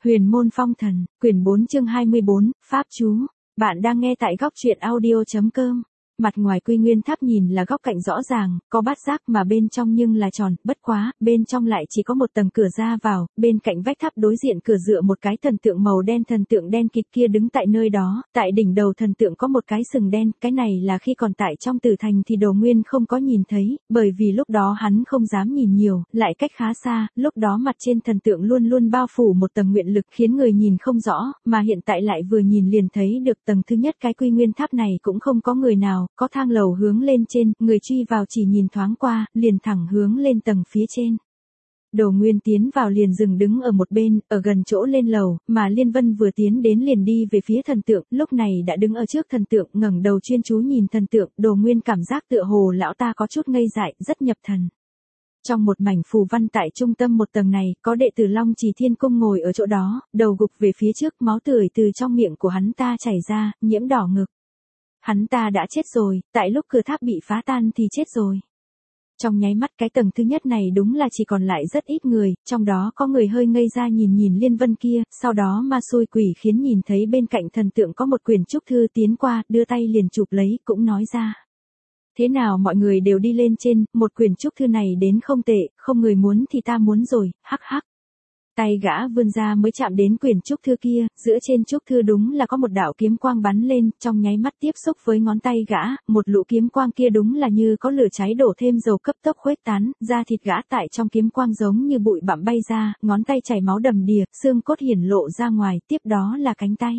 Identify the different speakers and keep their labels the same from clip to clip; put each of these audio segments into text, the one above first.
Speaker 1: Huyền môn phong thần, quyển 4 chương 24, Pháp chú. Bạn đang nghe tại góc truyện audio.com. Mặt ngoài quy nguyên tháp nhìn là góc cạnh rõ ràng, có bát giác mà bên trong nhưng là tròn, bất quá, bên trong lại chỉ có một tầng cửa ra vào, bên cạnh vách tháp đối diện cửa dựa một cái thần tượng màu đen, thần tượng đen kịt kia đứng tại nơi đó, tại đỉnh đầu thần tượng có một cái sừng đen, cái này là khi còn tại trong Tử Thành thì Đồ Nguyên không có nhìn thấy, bởi vì lúc đó hắn không dám nhìn nhiều, lại cách khá xa, lúc đó mặt trên thần tượng luôn luôn bao phủ một tầng nguyện lực khiến người nhìn không rõ, mà hiện tại lại vừa nhìn liền thấy được tầng thứ nhất cái quy nguyên tháp này cũng không có người nào. Có thang lầu hướng lên trên, người truy vào chỉ nhìn thoáng qua, liền thẳng hướng lên tầng phía trên. Đồ Nguyên tiến vào liền dừng đứng ở một bên, ở gần chỗ lên lầu, mà Liên Vân vừa tiến đến liền đi về phía thần tượng, lúc này đã đứng ở trước thần tượng, ngẩng đầu chuyên chú nhìn thần tượng, Đồ Nguyên cảm giác tựa hồ lão ta có chút ngây dại, rất nhập thần. Trong một mảnh phù văn tại trung tâm một tầng này, có đệ tử Long Trì Thiên Cung ngồi ở chỗ đó, đầu gục về phía trước, máu tươi từ trong miệng của hắn ta chảy ra, nhiễm đỏ ngực. Hắn ta đã chết rồi, tại lúc cửa tháp bị phá tan thì chết rồi. Trong nháy mắt cái tầng thứ nhất này đúng là chỉ còn lại rất ít người, trong đó có người hơi ngây ra nhìn Liên Vân kia, sau đó ma xui quỷ khiến nhìn thấy bên cạnh thần tượng có một quyển trúc thư tiến qua, đưa tay liền chụp lấy, cũng nói ra. Thế nào mọi người đều đi lên trên, một quyển trúc thư này đến không tệ, không người muốn thì ta muốn rồi, hắc hắc. Tay gã vươn ra mới chạm đến quyển trúc thư kia, giữa trên trúc thư đúng là có một đạo kiếm quang bắn lên, trong nháy mắt tiếp xúc với ngón tay gã, một lũ kiếm quang kia đúng là như có lửa cháy đổ thêm dầu cấp tốc khuếch tán, da thịt gã tại trong kiếm quang giống như bụi bặm bay ra, ngón tay chảy máu đầm đìa, xương cốt hiển lộ ra ngoài, tiếp đó là cánh tay.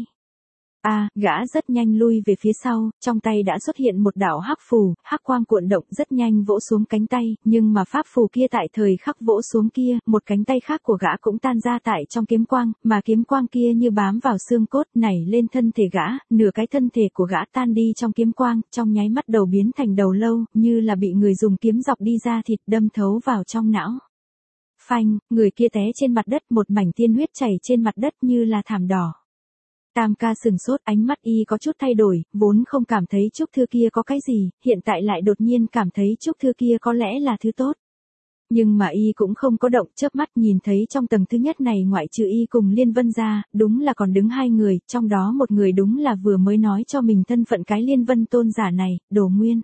Speaker 1: Gã rất nhanh lui về phía sau, trong tay đã xuất hiện một đạo hắc phù, hắc quang cuộn động rất nhanh vỗ xuống cánh tay, nhưng mà pháp phù kia tại thời khắc vỗ xuống kia, một cánh tay khác của gã cũng tan ra tại trong kiếm quang, mà kiếm quang kia như bám vào xương cốt nảy lên thân thể gã, nửa cái thân thể của gã tan đi trong kiếm quang, trong nháy mắt đầu biến thành đầu lâu, như là bị người dùng kiếm dọc đi ra thịt đâm thấu vào trong não. Phanh, người kia té trên mặt đất, một mảnh tiên huyết chảy trên mặt đất như là thảm đỏ. Tam ca sừng sốt, ánh mắt y có chút thay đổi, vốn không cảm thấy trúc thư kia có cái gì, hiện tại lại đột nhiên cảm thấy trúc thư kia có lẽ là thứ tốt. Nhưng mà y cũng không có động, chớp mắt nhìn thấy trong tầng thứ nhất này ngoại trừ y cùng Liên Vân ra, đúng là còn đứng hai người, trong đó một người đúng là vừa mới nói cho mình thân phận cái Liên Vân tôn giả này, Đồ Nguyên.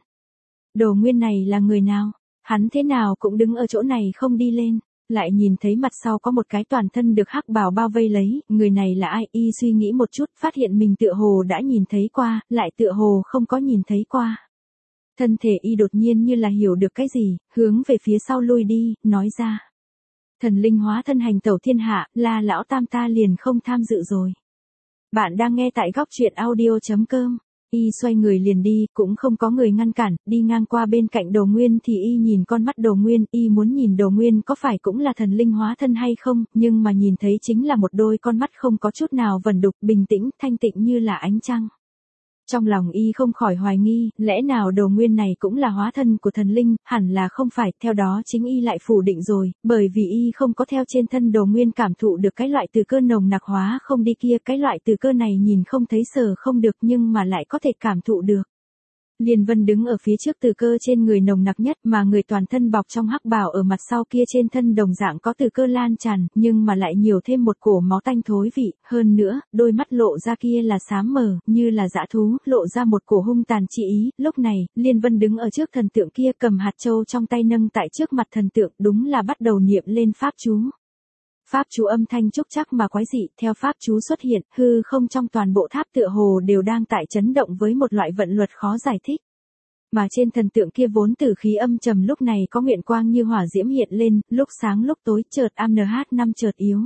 Speaker 1: Đồ Nguyên này là người nào? Hắn thế nào cũng đứng ở chỗ này không đi lên. Lại nhìn thấy mặt sau có một cái toàn thân được hắc bào bao vây lấy, người này là ai? Y suy nghĩ một chút, phát hiện mình tựa hồ đã nhìn thấy qua, lại tựa hồ không có nhìn thấy qua. Thân thể y đột nhiên như là hiểu được cái gì, hướng về phía sau lui đi, nói ra. Thần linh hóa thân hành tẩu thiên hạ, là lão tam ta liền không tham dự rồi. Bạn đang nghe tại góc truyện audio.com. Y xoay người liền đi, cũng không có người ngăn cản, đi ngang qua bên cạnh Đồ Nguyên thì y nhìn con mắt Đồ Nguyên, y muốn nhìn Đồ Nguyên có phải cũng là thần linh hóa thân hay không, nhưng mà nhìn thấy chính là một đôi con mắt không có chút nào vẩn đục, bình tĩnh, thanh tịnh như là ánh trăng. Trong lòng y không khỏi hoài nghi, lẽ nào Đồ Nguyên này cũng là hóa thân của thần linh, hẳn là không phải, theo đó chính y lại phủ định rồi, bởi vì y không có theo trên thân Đồ Nguyên cảm thụ được cái loại từ cơ nồng nặc hóa không đi kia, cái loại từ cơ này nhìn không thấy sờ không được nhưng mà lại có thể cảm thụ được. Liên Vân đứng ở phía trước từ cơ trên người nồng nặc nhất mà người toàn thân bọc trong hắc bào ở mặt sau kia trên thân đồng dạng có từ cơ lan tràn, nhưng mà lại nhiều thêm một cổ máu tanh thối vị, hơn nữa, đôi mắt lộ ra kia là xám mờ, như là dã thú, lộ ra một cổ hung tàn chi ý, lúc này, Liên Vân đứng ở trước thần tượng kia cầm hạt châu trong tay nâng tại trước mặt thần tượng, đúng là bắt đầu niệm lên pháp chú. Pháp chú âm thanh trúc chắc mà quái dị, theo pháp chú xuất hiện, hư không trong toàn bộ tháp tựa hồ đều đang tại chấn động với một loại vận luật khó giải thích. Mà trên thần tượng kia vốn tử khí âm trầm lúc này có nguyện quang như hỏa diễm hiện lên, lúc sáng lúc tối, chợt AMNH5 chợt yếu.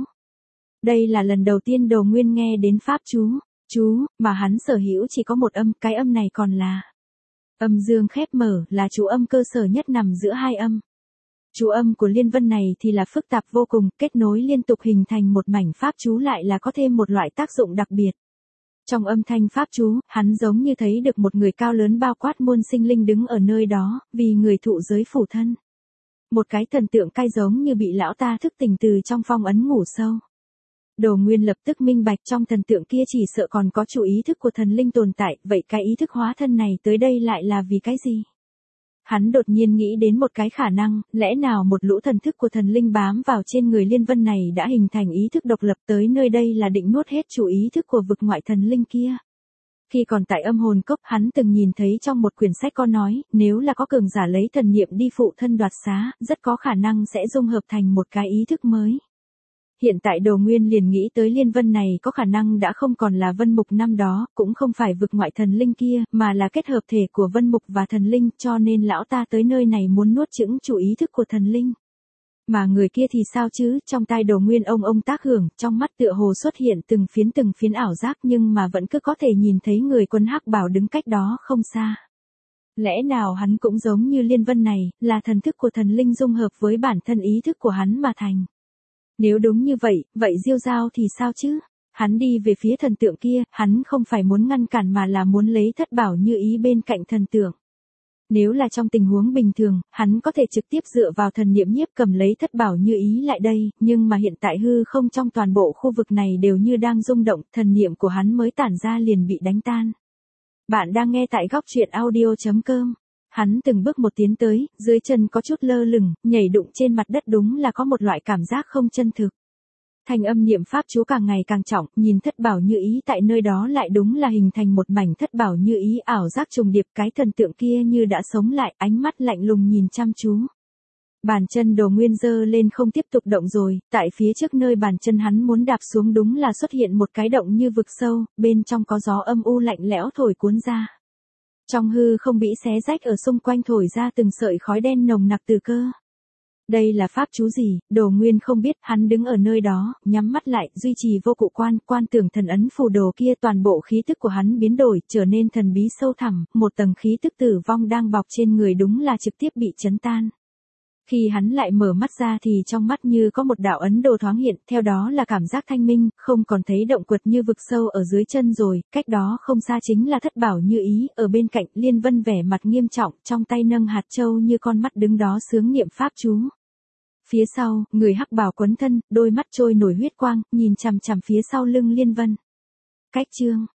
Speaker 1: Đây là lần đầu tiên Đồ Nguyên nghe đến pháp chú, mà hắn sở hữu chỉ có một âm, cái âm này còn là âm dương khép mở, là chú âm cơ sở nhất nằm giữa hai âm. Chú âm của Liên Vân này thì là phức tạp vô cùng, kết nối liên tục hình thành một mảnh pháp chú lại là có thêm một loại tác dụng đặc biệt. Trong âm thanh pháp chú, hắn giống như thấy được một người cao lớn bao quát muôn sinh linh đứng ở nơi đó, vì người thụ giới phủ thân. Một cái thần tượng cai giống như bị lão ta thức tỉnh từ trong phong ấn ngủ sâu. Đồ Nguyên lập tức minh bạch trong thần tượng kia chỉ sợ còn có chủ ý thức của thần linh tồn tại, vậy cái ý thức hóa thân này tới đây lại là vì cái gì? Hắn đột nhiên nghĩ đến một cái khả năng, lẽ nào một lũ thần thức của thần linh bám vào trên người Liên Vân này đã hình thành ý thức độc lập tới nơi đây là định nuốt hết chủ ý thức của vực ngoại thần linh kia. Khi còn tại âm hồn cốc hắn từng nhìn thấy trong một quyển sách có nói, nếu là có cường giả lấy thần niệm đi phụ thân đoạt xá, rất có khả năng sẽ dung hợp thành một cái ý thức mới. Hiện tại Đồ Nguyên liền nghĩ tới Liên Vân này có khả năng đã không còn là Vân Mục năm đó, cũng không phải vực ngoại thần linh kia, mà là kết hợp thể của Vân Mục và thần linh, cho nên lão ta tới nơi này muốn nuốt chửng chủ ý thức của thần linh. Mà người kia thì sao chứ, trong tai Đồ Nguyên ông tác hưởng, trong mắt tựa hồ xuất hiện từng phiến ảo giác nhưng mà vẫn cứ có thể nhìn thấy người quân hắc bào đứng cách đó không xa. Lẽ nào hắn cũng giống như Liên Vân này, là thần thức của thần linh dung hợp với bản thân ý thức của hắn mà thành. Nếu đúng như vậy, vậy Diêu Giao thì sao chứ? Hắn đi về phía thần tượng kia, hắn không phải muốn ngăn cản mà là muốn lấy thất bảo như ý bên cạnh thần tượng. Nếu là trong tình huống bình thường, hắn có thể trực tiếp dựa vào thần niệm nhiếp cầm lấy thất bảo như ý lại đây, nhưng mà hiện tại hư không trong toàn bộ khu vực này đều như đang rung động, thần niệm của hắn mới tản ra liền bị đánh tan. Bạn đang nghe tại góc truyện audio.com. Hắn từng bước một tiến tới, dưới chân có chút lơ lửng, nhảy đụng trên mặt đất đúng là có một loại cảm giác không chân thực. Thanh âm niệm pháp chú càng ngày càng trọng, nhìn thất bảo như ý tại nơi đó lại đúng là hình thành một mảnh thất bảo như ý ảo giác trùng điệp, cái thần tượng kia như đã sống lại, ánh mắt lạnh lùng nhìn chăm chú. Bàn chân Đồ Nguyên giơ lên không tiếp tục động rồi, tại phía trước nơi bàn chân hắn muốn đạp xuống đúng là xuất hiện một cái động như vực sâu, bên trong có gió âm u lạnh lẽo thổi cuốn ra. Trong hư không bị xé rách ở xung quanh thổi ra từng sợi khói đen nồng nặc từ cơ. Đây là pháp chú gì, Đồ Nguyên không biết, hắn đứng ở nơi đó, nhắm mắt lại, duy trì vô cụ quan tưởng thần ấn phù đồ kia, toàn bộ khí tức của hắn biến đổi, trở nên thần bí sâu thẳm, một tầng khí tức tử vong đang bọc trên người đúng là trực tiếp bị chấn tan. Khi hắn lại mở mắt ra thì trong mắt như có một đạo ấn đồ thoáng hiện, theo đó là cảm giác thanh minh, không còn thấy động quật như vực sâu ở dưới chân rồi, cách đó không xa chính là thất bảo như ý, ở bên cạnh Liên Vân vẻ mặt nghiêm trọng, trong tay nâng hạt châu như con mắt đứng đó sướng niệm pháp chú. Phía sau, người hắc bào quấn thân, đôi mắt trôi nổi huyết quang, nhìn chằm chằm phía sau lưng Liên Vân. Cách chương